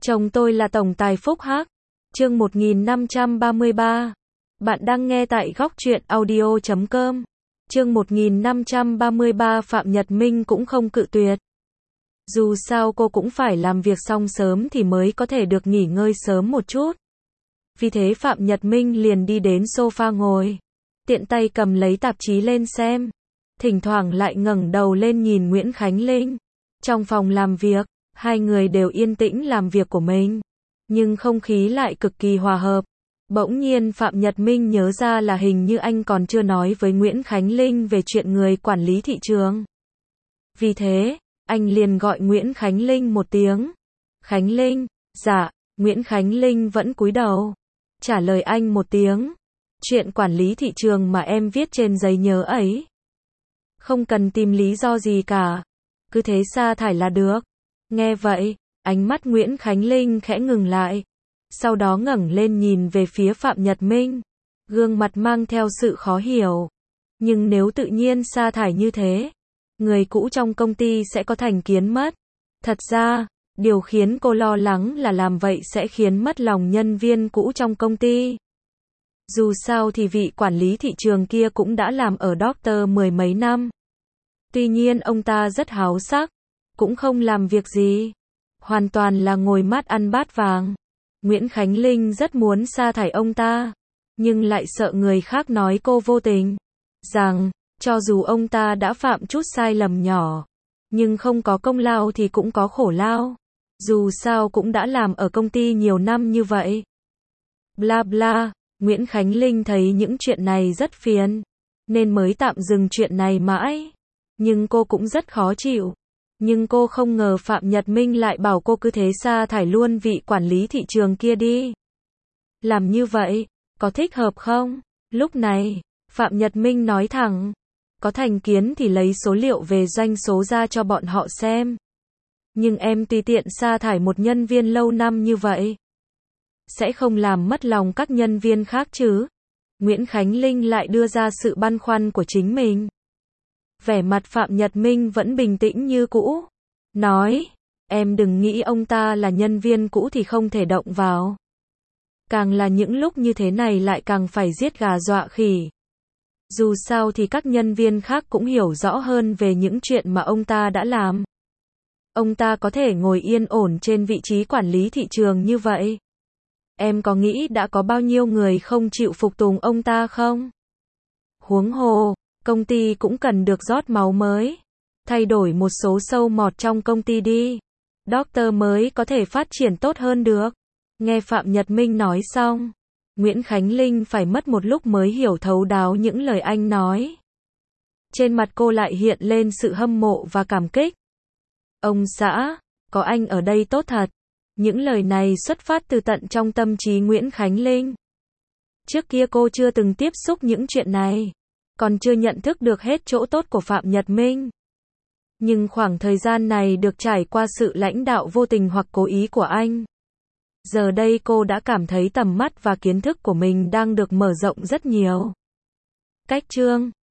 Chồng tôi là tổng tài Phúc Hắc. Chương 1533. Bạn đang nghe tại góc truyện audio.com. Chương 1533 Phạm Nhật Minh cũng không cự tuyệt. Dù sao cô cũng phải làm việc xong sớm thì mới có thể được nghỉ ngơi sớm một chút. Vì thế Phạm Nhật Minh liền đi đến sofa ngồi, tiện tay cầm lấy tạp chí lên xem, thỉnh thoảng lại ngẩng đầu lên nhìn Nguyễn Khánh Linh. Trong phòng làm việc, hai người đều yên tĩnh làm việc của mình, nhưng không khí lại cực kỳ hòa hợp. Bỗng nhiên Phạm Nhật Minh nhớ ra là hình như anh còn chưa nói với Nguyễn Khánh Linh về chuyện người quản lý thị trường. Vì thế, anh liền gọi Nguyễn Khánh Linh một tiếng. Khánh Linh, dạ. Nguyễn Khánh Linh vẫn cúi đầu, trả lời anh một tiếng. Chuyện quản lý thị trường mà em viết trên giấy nhớ ấy. Không cần tìm lý do gì cả, cứ thế sa thải là được. Nghe vậy, ánh mắt Nguyễn Khánh Linh khẽ ngừng lại, sau đó ngẩng lên nhìn về phía Phạm Nhật Minh, gương mặt mang theo sự khó hiểu. Nhưng nếu tự nhiên sa thải như thế, người cũ trong công ty sẽ có thành kiến mất. Thật ra, điều khiến cô lo lắng là làm vậy sẽ khiến mất lòng nhân viên cũ trong công ty. Dù sao thì vị quản lý thị trường kia cũng đã làm ở Doctor mười mấy năm. Tuy nhiên ông ta rất háo sắc, cũng không làm việc gì, hoàn toàn là ngồi mát ăn bát vàng. Nguyễn Khánh Linh rất muốn sa thải ông ta, nhưng lại sợ người khác nói cô vô tình, rằng cho dù ông ta đã phạm chút sai lầm nhỏ, nhưng không có công lao thì cũng có khổ lao. Dù sao cũng đã làm ở công ty nhiều năm như vậy. Bla bla, Nguyễn Khánh Linh thấy những chuyện này rất phiền, nên mới tạm dừng chuyện này mãi. Nhưng cô cũng rất khó chịu. Nhưng cô không ngờ Phạm Nhật Minh lại bảo cô cứ thế sa thải luôn vị quản lý thị trường kia đi. Làm như vậy, có thích hợp không? Lúc này, Phạm Nhật Minh nói thẳng, có thành kiến thì lấy số liệu về doanh số ra cho bọn họ xem. Nhưng em tùy tiện sa thải một nhân viên lâu năm như vậy, sẽ không làm mất lòng các nhân viên khác chứ? Nguyễn Khánh Linh lại đưa ra sự băn khoăn của chính mình. Vẻ mặt Phạm Nhật Minh vẫn bình tĩnh như cũ, nói, em đừng nghĩ ông ta là nhân viên cũ thì không thể động vào. Càng là những lúc như thế này lại càng phải giết gà dọa khỉ. Dù sao thì các nhân viên khác cũng hiểu rõ hơn về những chuyện mà ông ta đã làm. Ông ta có thể ngồi yên ổn trên vị trí quản lý thị trường như vậy. Em có nghĩ đã có bao nhiêu người không chịu phục tùng ông ta không? Huống hồ, công ty cũng cần được rót máu mới. Thay đổi một số sâu mọt trong công ty đi. Doctor mới có thể phát triển tốt hơn được. Nghe Phạm Nhật Minh nói xong, Nguyễn Khánh Linh phải mất một lúc mới hiểu thấu đáo những lời anh nói. Trên mặt cô lại hiện lên sự hâm mộ và cảm kích. Ông xã, có anh ở đây tốt thật. Những lời này xuất phát từ tận trong tâm trí Nguyễn Khánh Linh. Trước kia cô chưa từng tiếp xúc những chuyện này, còn chưa nhận thức được hết chỗ tốt của Phạm Nhật Minh. Nhưng khoảng thời gian này được trải qua sự lãnh đạo vô tình hoặc cố ý của anh. Giờ đây cô đã cảm thấy tầm mắt và kiến thức của mình đang được mở rộng rất nhiều. Cách chương